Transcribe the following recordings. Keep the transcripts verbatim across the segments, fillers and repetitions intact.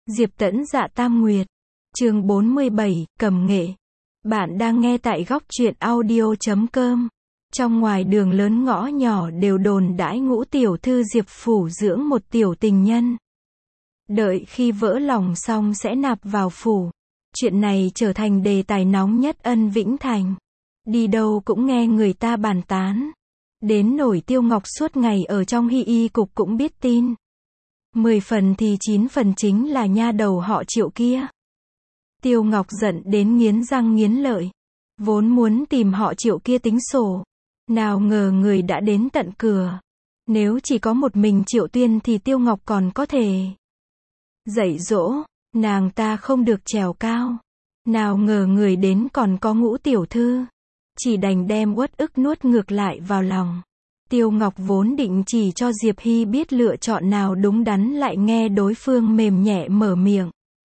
Diệp Tẫn Dạ Tam Nguyệt. Chương bốn mươi bảy, Cầm Nghệ. Bạn đang nghe tại góc truyện audio chấm com. Trong ngoài đường lớn ngõ nhỏ đều đồn đãi Ngũ tiểu thư Diệp phủ dưỡng một tiểu tình nhân. Đợi khi vỡ lòng xong sẽ nạp vào phủ. Chuyện này trở thành đề tài nóng nhất Ân Vĩnh Thành. Đi đâu cũng nghe người ta bàn tán. Đến nổi Tiêu Ngọc suốt ngày ở trong Hy Y cục cũng biết tin. Mười phần thì chín phần chính là nha đầu họ Triệu kia. Tiêu Ngọc giận đến nghiến răng nghiến lợi. Vốn muốn tìm họ Triệu kia tính sổ. Nào ngờ người đã đến tận cửa. Nếu chỉ có một mình Triệu Tuyên thì Tiêu Ngọc còn có thể dạy dỗ, nàng ta không được trèo cao. Nào ngờ người đến còn có Ngũ tiểu thư. Chỉ đành đem uất ức nuốt ngược lại vào lòng. Tiêu Ngọc vốn định chỉ cho Diệp Hy biết lựa chọn nào đúng đắn, lại nghe đối phương mềm nhẹ mở miệng.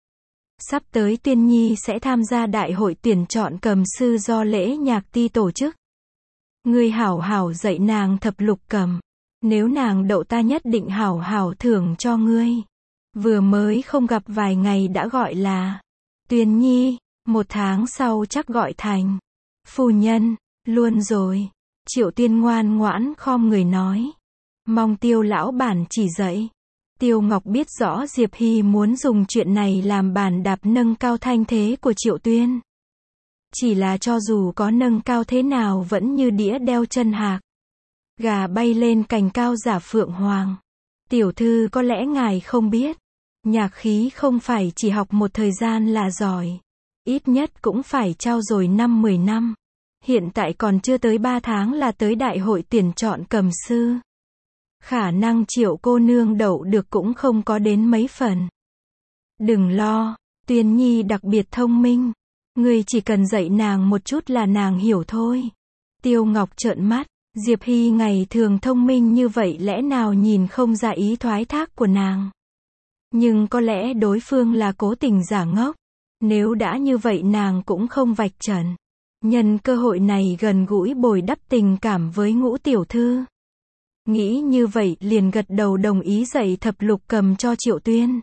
Sắp tới Tuyên Nhi sẽ tham gia đại hội tuyển chọn cầm sư do lễ nhạc ti tổ chức. Ngươi hảo hảo dạy nàng thập lục cầm. Nếu nàng đậu ta nhất định hảo hảo thưởng cho ngươi. Vừa mới không gặp vài ngày đã gọi là Tuyên Nhi, một tháng sau chắc gọi thành phu nhân, luôn rồi. Triệu Tuyên ngoan ngoãn khom người nói. Mong Tiêu lão bản chỉ dạy. Tiêu Ngọc biết rõ Diệp Hy muốn dùng chuyện này làm bàn đạp nâng cao thanh thế của Triệu Tuyên. Chỉ là cho dù có nâng cao thế nào vẫn như đĩa đeo chân hạc. Gà bay lên cành cao giả phượng hoàng. Tiểu thư có lẽ ngài không biết. Nhạc khí không phải chỉ học một thời gian là giỏi. Ít nhất cũng phải trau dồi năm mười năm. Hiện tại còn chưa tới ba tháng là tới đại hội tuyển chọn cầm sư. Khả năng Triệu cô nương đậu được cũng không có đến mấy phần. Đừng lo, Tuyên Nhi đặc biệt thông minh. Ngươi chỉ cần dạy nàng một chút là nàng hiểu thôi. Tiêu Ngọc trợn mắt, Diệp Hy ngày thường thông minh như vậy lẽ nào nhìn không ra ý thoái thác của nàng. Nhưng có lẽ đối phương là cố tình giả ngốc. Nếu đã như vậy nàng cũng không vạch trần. Nhân cơ hội này gần gũi bồi đắp tình cảm với Ngũ tiểu thư. Nghĩ như vậy liền gật đầu đồng ý dạy thập lục cầm cho Triệu Tuyên.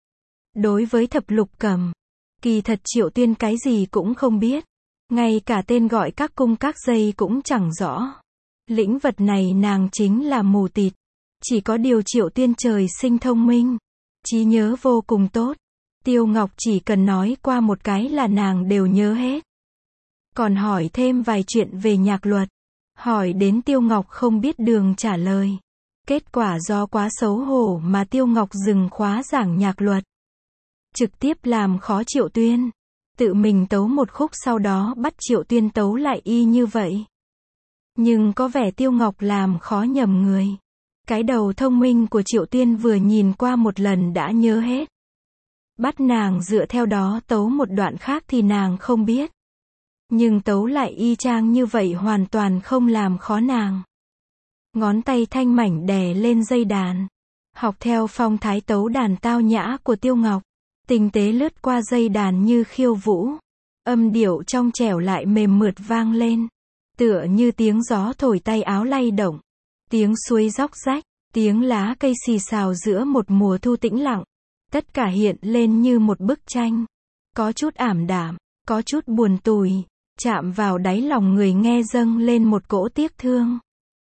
Đối với thập lục cầm, kỳ thật Triệu Tuyên cái gì cũng không biết. Ngay cả tên gọi các cung các dây cũng chẳng rõ. Lĩnh vật này nàng chính là mù tịt. Chỉ có điều Triệu Tuyên trời sinh thông minh. Trí nhớ vô cùng tốt. Tiêu Ngọc chỉ cần nói qua một cái là nàng đều nhớ hết. Còn hỏi thêm vài chuyện về nhạc luật. Hỏi đến Tiêu Ngọc không biết đường trả lời. Kết quả do quá xấu hổ mà Tiêu Ngọc dừng khóa giảng nhạc luật. Trực tiếp làm khó Triệu Tuyên. Tự mình tấu một khúc sau đó bắt Triệu Tuyên tấu lại y như vậy. Nhưng có vẻ Tiêu Ngọc làm khó nhầm người. Cái đầu thông minh của Triệu Tuyên vừa nhìn qua một lần đã nhớ hết. Bắt nàng dựa theo đó tấu một đoạn khác thì nàng không biết. Nhưng tấu lại y chang như vậy hoàn toàn không làm khó nàng. Ngón tay thanh mảnh đè lên dây đàn. Học theo phong thái tấu đàn tao nhã của Tiêu Ngọc. Tinh tế lướt qua dây đàn như khiêu vũ. Âm điệu trong trẻo lại mềm mượt vang lên. Tựa như tiếng gió thổi tay áo lay động. Tiếng suối róc rách. Tiếng lá cây xì xào giữa một mùa thu tĩnh lặng. Tất cả hiện lên như một bức tranh. Có chút ảm đạm. Có chút buồn tủi. Chạm vào đáy lòng người nghe dâng lên một cỗ tiếc thương.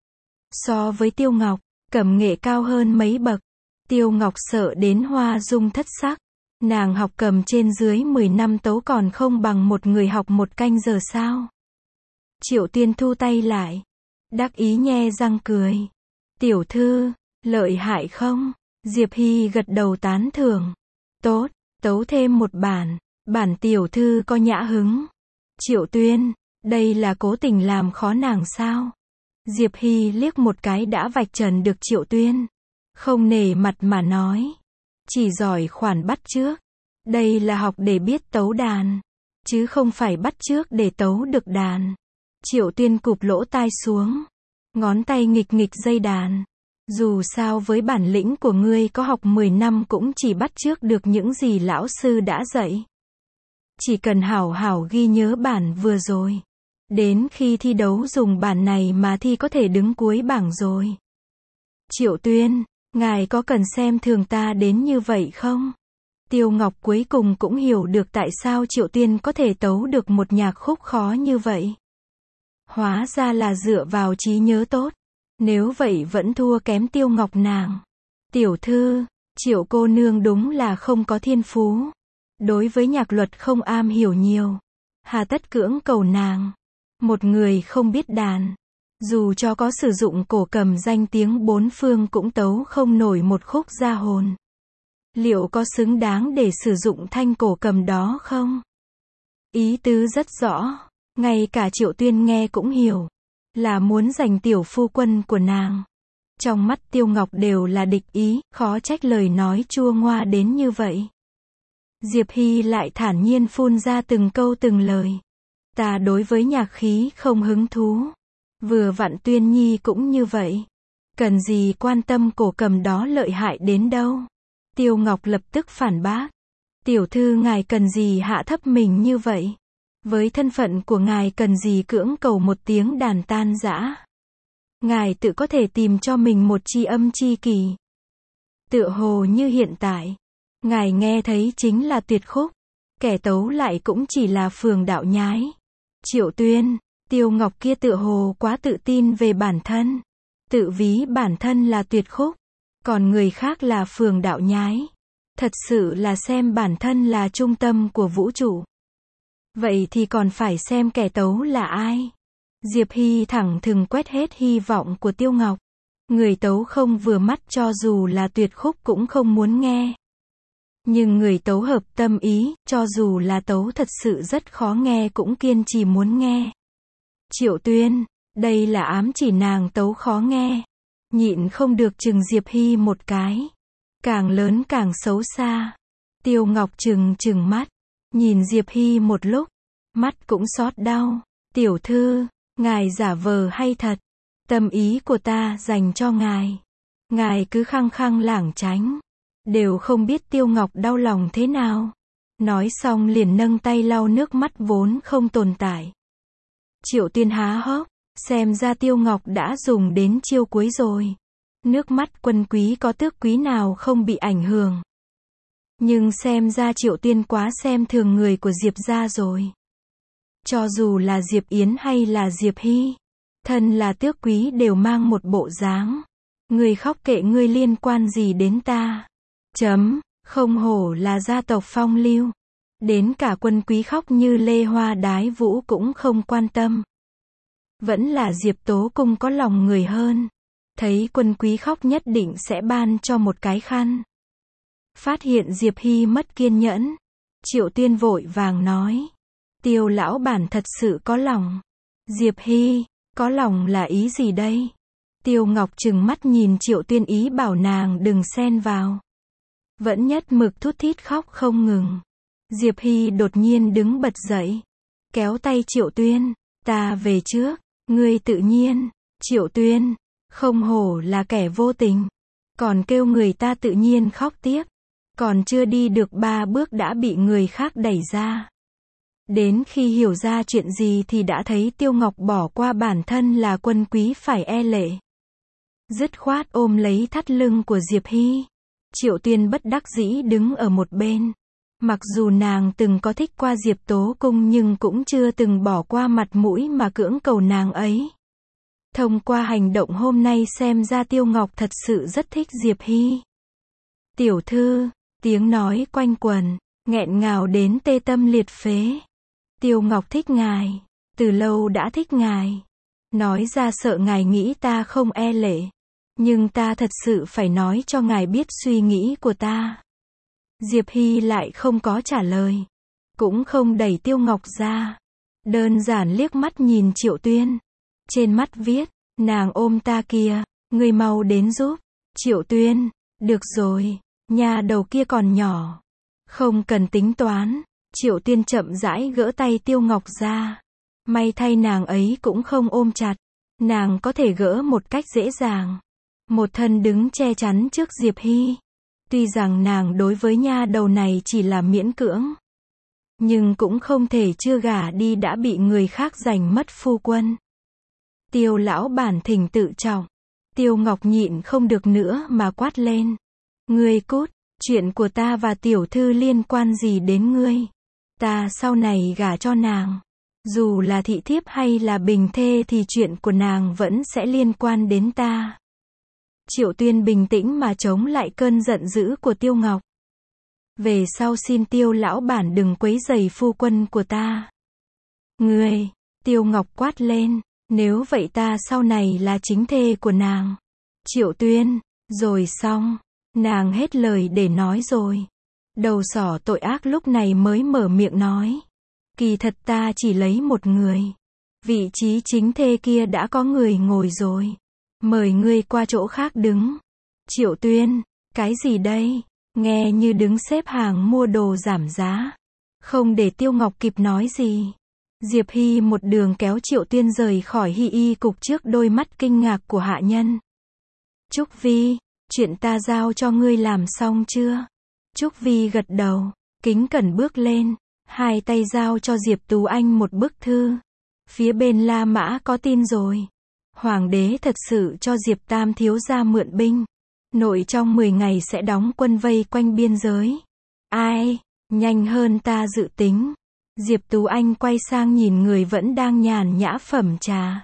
So với Tiêu Ngọc, Cầm Nghệ cao hơn mấy bậc. Tiêu Ngọc sợ đến hoa dung thất sắc. Nàng học cầm trên dưới mười năm tấu còn không bằng một người học một canh giờ sao. Triệu Tuyên thu tay lại. Đắc ý nhe răng cười. Tiểu thư, lợi hại không? Diệp Hy gật đầu tán thưởng. Tốt, tấu thêm một bản. Bản tiểu thư có nhã hứng. Triệu Tuyên, đây là cố tình làm khó nàng sao? Diệp Hy liếc một cái đã vạch trần được Triệu Tuyên. Không nể mặt mà nói. Chỉ giỏi khoản bắt chước. Đây là học để biết tấu đàn. Chứ không phải bắt chước để tấu được đàn. Triệu Tuyên cụp lỗ tai xuống. Ngón tay nghịch nghịch dây đàn. Dù sao với bản lĩnh của ngươi có học mười năm cũng chỉ bắt chước được những gì lão sư đã dạy. Chỉ cần hảo hảo ghi nhớ bản vừa rồi. Đến khi thi đấu dùng bản này mà thi có thể đứng cuối bảng rồi. Triệu Tuyên, ngài có cần xem thường ta đến như vậy không? Tiêu Ngọc cuối cùng cũng hiểu được tại sao Triệu Tuyên có thể tấu được một nhạc khúc khó như vậy. Hóa ra là dựa vào trí nhớ tốt. Nếu vậy vẫn thua kém Tiêu Ngọc nàng. Tiểu thư, Triệu cô nương đúng là không có thiên phú. Đối với nhạc luật không am hiểu nhiều. Hà tất cưỡng cầu nàng. Một người không biết đàn. Dù cho có sử dụng cổ cầm danh tiếng bốn phương cũng tấu không nổi một khúc ra hồn. Liệu có xứng đáng để sử dụng thanh cổ cầm đó không? Ý tứ rất rõ. Ngay cả Triệu Tuyên nghe cũng hiểu. Là muốn giành tiểu phu quân của nàng. Trong mắt Tiêu Ngọc đều là địch ý, khó trách lời nói chua ngoa đến như vậy. Diệp Hy lại thản nhiên phun ra từng câu từng lời. Ta đối với nhạc khí không hứng thú. Vừa vặn Tuyên Nhi cũng như vậy. Cần gì quan tâm cổ cầm đó lợi hại đến đâu. Tiêu Ngọc lập tức phản bác. Tiểu thư ngài cần gì hạ thấp mình như vậy? Với thân phận của ngài cần gì cưỡng cầu một tiếng đàn tan rã? Ngài tự có thể tìm cho mình một tri âm tri kỷ. Tựa hồ như hiện tại. Ngài nghe thấy chính là tuyệt khúc. Kẻ tấu lại cũng chỉ là phường đạo nhái. Triệu Tuyên, Tiêu Ngọc kia tựa hồ quá tự tin về bản thân. Tự ví bản thân là tuyệt khúc. Còn người khác là phường đạo nhái. Thật sự là xem bản thân là trung tâm của vũ trụ. Vậy thì còn phải xem kẻ tấu là ai. Diệp Hy thẳng thừng quét hết hy vọng của Tiêu Ngọc. Người tấu không vừa mắt cho dù là tuyệt khúc cũng không muốn nghe. Nhưng người tấu hợp tâm ý, cho dù là tấu thật sự rất khó nghe cũng kiên trì muốn nghe. Triệu Tuyên, đây là ám chỉ nàng tấu khó nghe. Nhịn không được chừng Diệp Hy một cái. Càng lớn càng xấu xa. Tiêu Ngọc chừng chừng mắt. Nhìn Diệp Hy một lúc. Mắt cũng xót đau. Tiểu thư, ngài giả vờ hay thật? Tâm ý của ta dành cho ngài. Ngài cứ khăng khăng lảng tránh. Đều không biết Tiêu Ngọc đau lòng thế nào. Nói xong liền nâng tay lau nước mắt vốn không tồn tại. Triệu Tuyên há hốc. Xem ra Tiêu Ngọc đã dùng đến chiêu cuối rồi. Nước mắt quân quý có tước quý nào không bị ảnh hưởng. Nhưng xem ra Triệu Tuyên quá xem thường người của Diệp gia rồi. Cho dù là Diệp Yến hay là Diệp Hy. Thân là tước quý đều mang một bộ dáng. Người khóc kệ ngươi liên quan gì đến ta. Chấm, không hổ là gia tộc phong lưu. Đến cả quân quý khóc như Lê Hoa Đái Vũ cũng không quan tâm. Vẫn là Diệp Tố Cung có lòng người hơn. Thấy quân quý khóc nhất định sẽ ban cho một cái khăn. Phát hiện Diệp Hy mất kiên nhẫn. Triệu Tuyên vội vàng nói. Tiêu lão bản thật sự có lòng. Diệp Hy, có lòng là ý gì đây? Tiêu Ngọc trừng mắt nhìn Triệu Tuyên ý bảo nàng đừng xen vào. Vẫn nhất mực thút thít khóc không ngừng. Diệp Hy đột nhiên đứng bật dậy. Kéo tay Triệu Tuyên. Ta về trước. Ngươi tự nhiên. Triệu Tuyên. Không hổ là kẻ vô tình. Còn kêu người ta tự nhiên khóc tiếp. Còn chưa đi được ba bước đã bị người khác đẩy ra. Đến khi hiểu ra chuyện gì thì đã thấy Tiêu Ngọc bỏ qua bản thân là quân quý phải e lệ. Dứt khoát ôm lấy thắt lưng của Diệp Hy. Triệu Tuyên bất đắc dĩ đứng ở một bên. Mặc dù nàng từng có thích qua Diệp Tố Cung nhưng cũng chưa từng bỏ qua mặt mũi mà cưỡng cầu nàng ấy. Thông qua hành động hôm nay xem ra Tiêu Ngọc thật sự rất thích Diệp Hy. Tiểu thư, tiếng nói quanh quần, nghẹn ngào đến tê tâm liệt phế. Tiêu Ngọc thích ngài, từ lâu đã thích ngài. Nói ra sợ ngài nghĩ ta không e lệ. Nhưng ta thật sự phải nói cho ngài biết suy nghĩ của ta. Diệp Hy lại không có trả lời. Cũng không đẩy Tiêu Ngọc ra. Đơn giản liếc mắt nhìn Triệu Tuyên. Trên mắt viết, nàng ôm ta kìa, ngươi mau đến giúp. Triệu Tuyên, được rồi, nhà đầu kia còn nhỏ. Không cần tính toán. Triệu Tuyên chậm rãi gỡ tay Tiêu Ngọc ra. May thay nàng ấy cũng không ôm chặt. Nàng có thể gỡ một cách dễ dàng. Một thân đứng che chắn trước Diệp Hy. Tuy rằng nàng đối với nha đầu này chỉ là miễn cưỡng. Nhưng cũng không thể chưa gả đi đã bị người khác giành mất phu quân. Tiêu lão bản thỉnh tự trọng. Tiêu Ngọc nhịn không được nữa mà quát lên. Ngươi cút, Chuyện của ta và tiểu thư liên quan gì đến ngươi? Ta sau này gả cho nàng. Dù là thị thiếp hay là bình thê thì chuyện của nàng vẫn sẽ liên quan đến ta. Triệu Tuyên bình tĩnh mà chống lại cơn giận dữ của Tiêu Ngọc. Về sau xin Tiêu lão bản đừng quấy rầy phu quân của ta. Ngươi, Tiêu Ngọc quát lên, nếu vậy ta sau này là chính thê của nàng. Triệu Tuyên, rồi xong, nàng hết lời để nói rồi. Đầu sỏ tội ác lúc này mới mở miệng nói. Kỳ thật ta chỉ lấy một người. Vị trí chính thê kia đã có người ngồi rồi. Mời ngươi qua chỗ khác đứng. Triệu Tuyên, cái gì đây? Nghe như đứng xếp hàng mua đồ giảm giá. Không để Tiêu Ngọc kịp nói gì. Diệp Hy một đường kéo Triệu Tuyên rời khỏi Hy Y cục trước đôi mắt kinh ngạc của hạ nhân. Trúc Vi, chuyện ta giao cho ngươi làm xong chưa? Trúc Vi gật đầu, kính cẩn bước lên, hai tay giao cho Diệp Tú Anh một bức thư. Phía bên La Mã có tin rồi. Hoàng đế thật sự cho Diệp Tam thiếu gia mượn binh. Nội trong mười ngày sẽ đóng quân vây quanh biên giới. Ai, nhanh hơn ta dự tính. Diệp Tú Anh quay sang nhìn người vẫn đang nhàn nhã phẩm trà.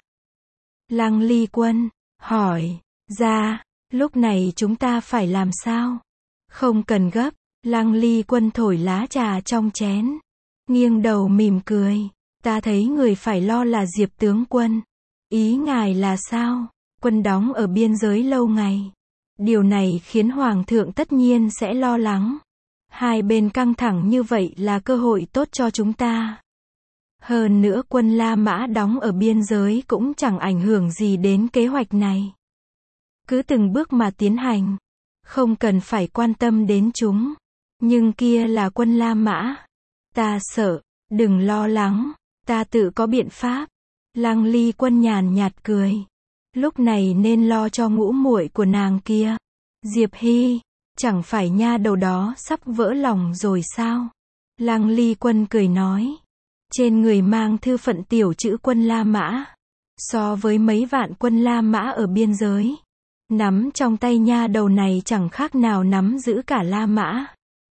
Lăng Ly Quân, hỏi, ra, lúc này chúng ta phải làm sao? Không cần gấp, Lăng Ly Quân thổi lá trà trong chén. Nghiêng đầu mỉm cười, ta thấy người phải lo là Diệp tướng quân. Ý ngài là sao? Quân đóng ở biên giới lâu ngày. Điều này khiến Hoàng thượng tất nhiên sẽ lo lắng. Hai bên căng thẳng như vậy là cơ hội tốt cho chúng ta. Hơn nữa quân La Mã đóng ở biên giới cũng chẳng ảnh hưởng gì đến kế hoạch này. Cứ từng bước mà tiến hành. Không cần phải quan tâm đến chúng. Nhưng kia là quân La Mã. Ta sợ, đừng lo lắng. Ta tự có biện pháp. Lăng Ly Quân nhàn nhạt cười. Lúc này nên lo cho ngũ muội của nàng kia. Diệp Hy, chẳng phải nha đầu đó sắp vỡ lòng rồi sao? Lăng Ly Quân cười nói. Trên người mang thư phận tiểu chữ quân La Mã. So với mấy vạn quân La Mã ở biên giới. Nắm trong tay nha đầu này chẳng khác nào nắm giữ cả La Mã.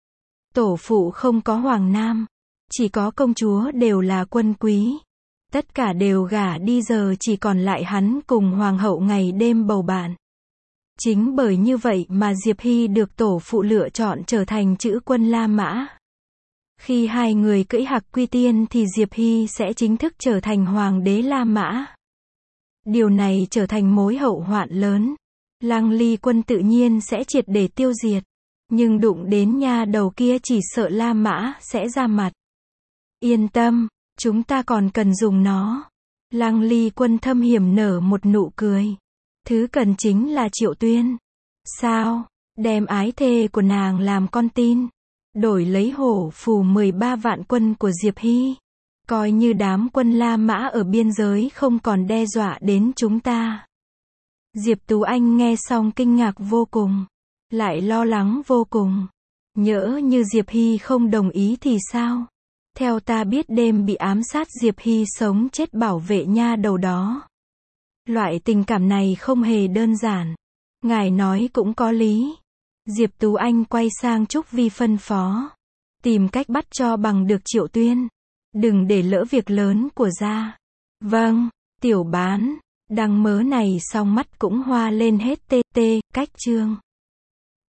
Tổ phụ không có hoàng nam. Chỉ có công chúa đều là quân quý. Tất cả đều gả đi giờ chỉ còn lại hắn cùng hoàng hậu ngày đêm bầu bạn. Chính bởi như vậy mà Diệp Hy được tổ phụ lựa chọn trở thành chữ quân La Mã. Khi hai người cưỡi Hạc Quy Tiên thì Diệp Hy sẽ chính thức trở thành hoàng đế La Mã. Điều này trở thành mối hậu hoạn lớn. Lăng Ly Quân tự nhiên sẽ triệt để tiêu diệt. Nhưng đụng đến nha đầu kia chỉ sợ La Mã sẽ ra mặt. Yên tâm, chúng ta còn cần dùng nó. Lăng Ly Quân thâm hiểm nở một nụ cười. Thứ cần chính là Triệu Tuyên. Sao? Đem ái thê của nàng làm con tin. Đổi lấy hổ phù mười ba vạn quân của Diệp Hy. Coi như đám quân La Mã ở biên giới không còn đe dọa đến chúng ta. Diệp Tú Anh nghe xong kinh ngạc vô cùng. Lại lo lắng vô cùng. Nhỡ như Diệp Hy không đồng ý thì sao? Theo ta biết đêm bị ám sát Diệp Hy sống chết bảo vệ nha đầu đó. Loại tình cảm này không hề đơn giản. Ngài nói cũng có lý. Diệp Tú Anh quay sang Trúc Vi phân phó. Tìm cách bắt cho bằng được Triệu Tuyên. Đừng để lỡ việc lớn của gia. Vâng, tiểu bán. Đăng mớ này xong mắt cũng hoa lên hết tê tê, cách chương.